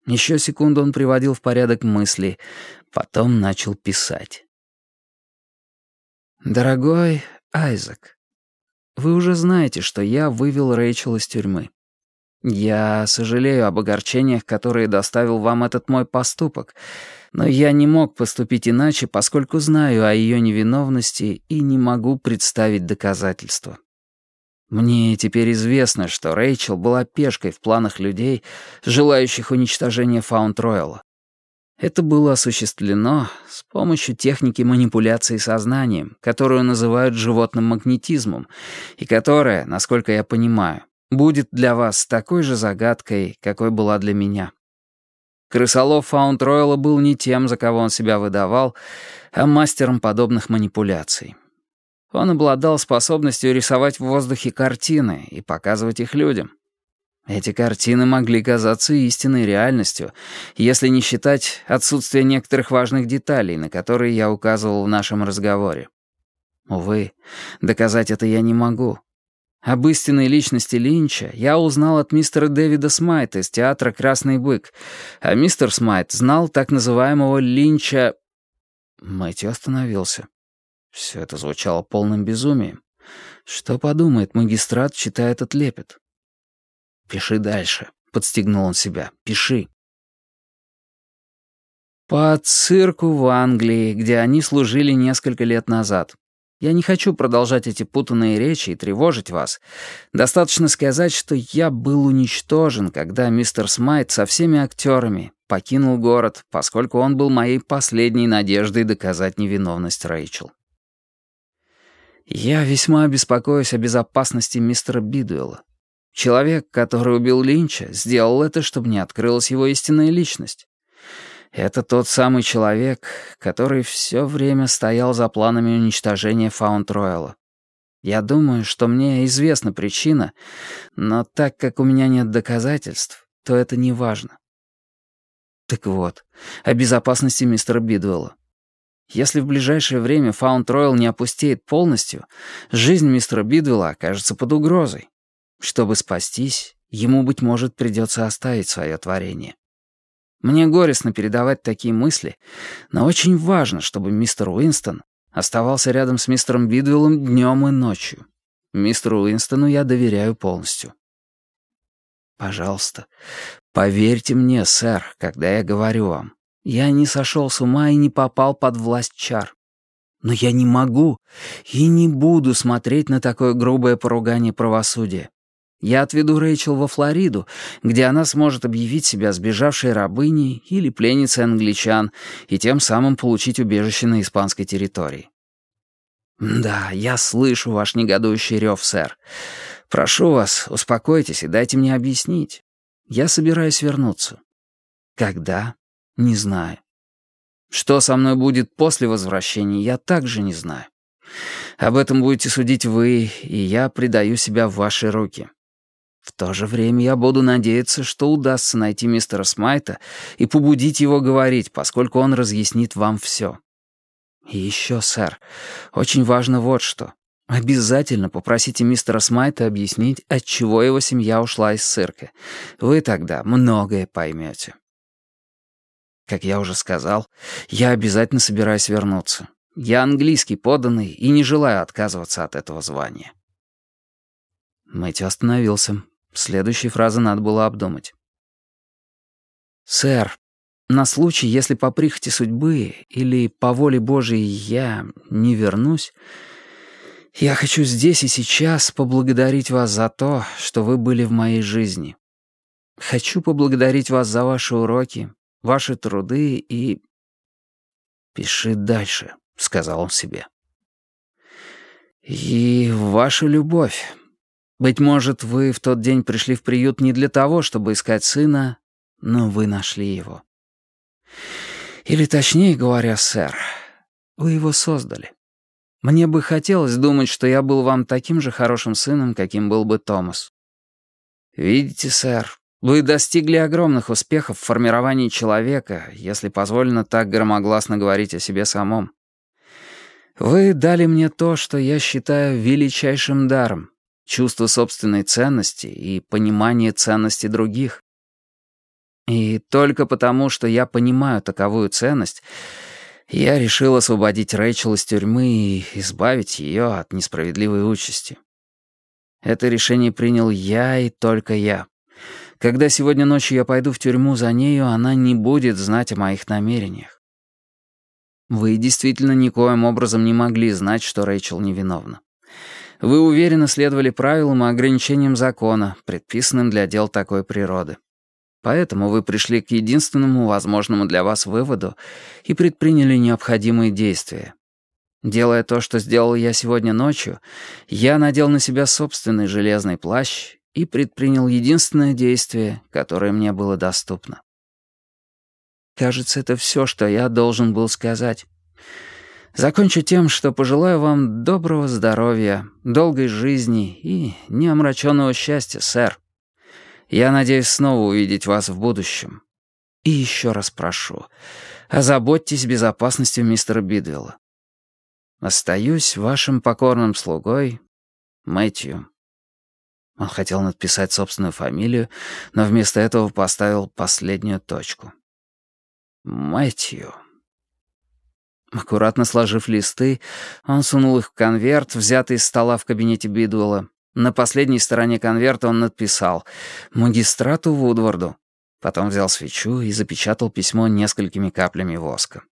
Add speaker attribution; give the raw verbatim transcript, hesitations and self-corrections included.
Speaker 1: Еще секунду он приводил в порядок мысли, потом начал писать. «Дорогой Айзек, вы уже знаете, что я вывел Рэйчел из тюрьмы. Я сожалею об огорчениях, которые доставил вам этот мой поступок, но я не мог поступить иначе, поскольку знаю о ее невиновности и не могу представить доказательства. Мне теперь известно, что Рэйчел была пешкой в планах людей, желающих уничтожения Фаунд-Ройла. Это было осуществлено с помощью техники манипуляции сознанием, которую называют животным магнетизмом, и которая, насколько я понимаю, будет для вас такой же загадкой, какой была для меня. Крысолов Фаунд-Ройла был не тем, за кого он себя выдавал, а мастером подобных манипуляций. Он обладал способностью рисовать в воздухе картины и показывать их людям. Эти картины могли казаться истинной реальностью, если не считать отсутствие некоторых важных деталей, на которые я указывал в нашем разговоре. Увы, доказать это я не могу. Об истинной личности Линча я узнал от мистера Дэвида Смайта из театра «Красный бык», а мистер Смайт знал так называемого Линча... Мэтью остановился. Все это звучало полным безумием. Что подумает магистрат, читая этот лепет? «Пиши дальше», — подстегнул он себя. «Пиши». «По цирку в Англии, где они служили несколько лет назад. Я не хочу продолжать эти путанные речи и тревожить вас. Достаточно сказать, что я был уничтожен, когда мистер Смайт со всеми актерами покинул город, поскольку он был моей последней надеждой доказать невиновность Рэйчел. Я весьма беспокоюсь о безопасности мистера Бидуэлла. Человек, который убил Линча, сделал это, чтобы не открылась его истинная личность. Это тот самый человек, который все время стоял за планами уничтожения Фаунд-Ройла. Я думаю, что мне известна причина, но так как у меня нет доказательств, то это не важно. Так вот, о безопасности мистера Бидуэлла. Если в ближайшее время Фаунд-Ройл не опустеет полностью, жизнь мистера Бидуэлла окажется под угрозой. Чтобы спастись, ему, быть может, придется оставить свое творение. Мне горестно передавать такие мысли, но очень важно, чтобы мистер Уинстон оставался рядом с мистером Бидуэллом днем и ночью. Мистеру Уинстону я доверяю полностью. Пожалуйста, поверьте мне, сэр, когда я говорю вам. Я не сошел с ума и не попал под власть чар. Но я не могу и не буду смотреть на такое грубое поругание правосудия. Я отведу Рэйчел во Флориду, где она сможет объявить себя сбежавшей рабыней или пленницей англичан и тем самым получить убежище на испанской территории. Да, я слышу ваш негодующий рев, сэр. Прошу вас, успокойтесь и дайте мне объяснить. Я собираюсь вернуться. Когда? Не знаю. Что со мной будет после возвращения, я также не знаю. Об этом будете судить вы, и я предаю себя в ваши руки. В то же время я буду надеяться, что удастся найти мистера Смайта и побудить его говорить, поскольку он разъяснит вам все. И еще, сэр, очень важно вот что. Обязательно попросите мистера Смайта объяснить, отчего его семья ушла из цирка. Вы тогда многое поймете. Как я уже сказал, я обязательно собираюсь вернуться. Я английский подданный и не желаю отказываться от этого звания. Мэтью остановился. Следующие фразы надо было обдумать. «Сэр, на случай, если по прихоти судьбы или по воле Божией я не вернусь, я хочу здесь и сейчас поблагодарить вас за то, что вы были в моей жизни. Хочу поблагодарить вас за ваши уроки, ваши труды и...» «Пиши дальше», — сказал он себе. «И вашу любовь. Быть может, вы в тот день пришли в приют не для того, чтобы искать сына, но вы нашли его. Или точнее говоря, сэр, вы его создали. Мне бы хотелось думать, что я был вам таким же хорошим сыном, каким был бы Томас. Видите, сэр, вы достигли огромных успехов в формировании человека, если позволено так громогласно говорить о себе самом. Вы дали мне то, что я считаю величайшим даром. Чувство собственной ценности и понимание ценности других. И только потому, что я понимаю таковую ценность, я решил освободить Рэйчел из тюрьмы и избавить ее от несправедливой участи. Это решение принял я и только я. Когда сегодня ночью я пойду в тюрьму за нею, она не будет знать о моих намерениях. Вы действительно никоим образом не могли знать, что Рэйчел невиновна. Вы уверенно следовали правилам и ограничениям закона, предписанным для дел такой природы. Поэтому вы пришли к единственному возможному для вас выводу и предприняли необходимые действия. Делая то, что сделал я сегодня ночью, я надел на себя собственный железный плащ и предпринял единственное действие, которое мне было доступно. Кажется, это все, что я должен был сказать. Закончу тем, что пожелаю вам доброго здоровья, долгой жизни и неомраченного счастья, сэр. Я надеюсь снова увидеть вас в будущем. И еще раз прошу, озаботьтесь безопасностью мистера Бидвелла. Остаюсь вашим покорным слугой, Мэтью. Он хотел написать собственную фамилию, но вместо этого поставил последнюю точку. Мэтью. Аккуратно сложив листы, он сунул их в конверт, взятый из стола в кабинете Бидуэлла. На последней стороне конверта он написал «Магистрату Вудварду». Потом взял свечу и запечатал письмо несколькими каплями воска.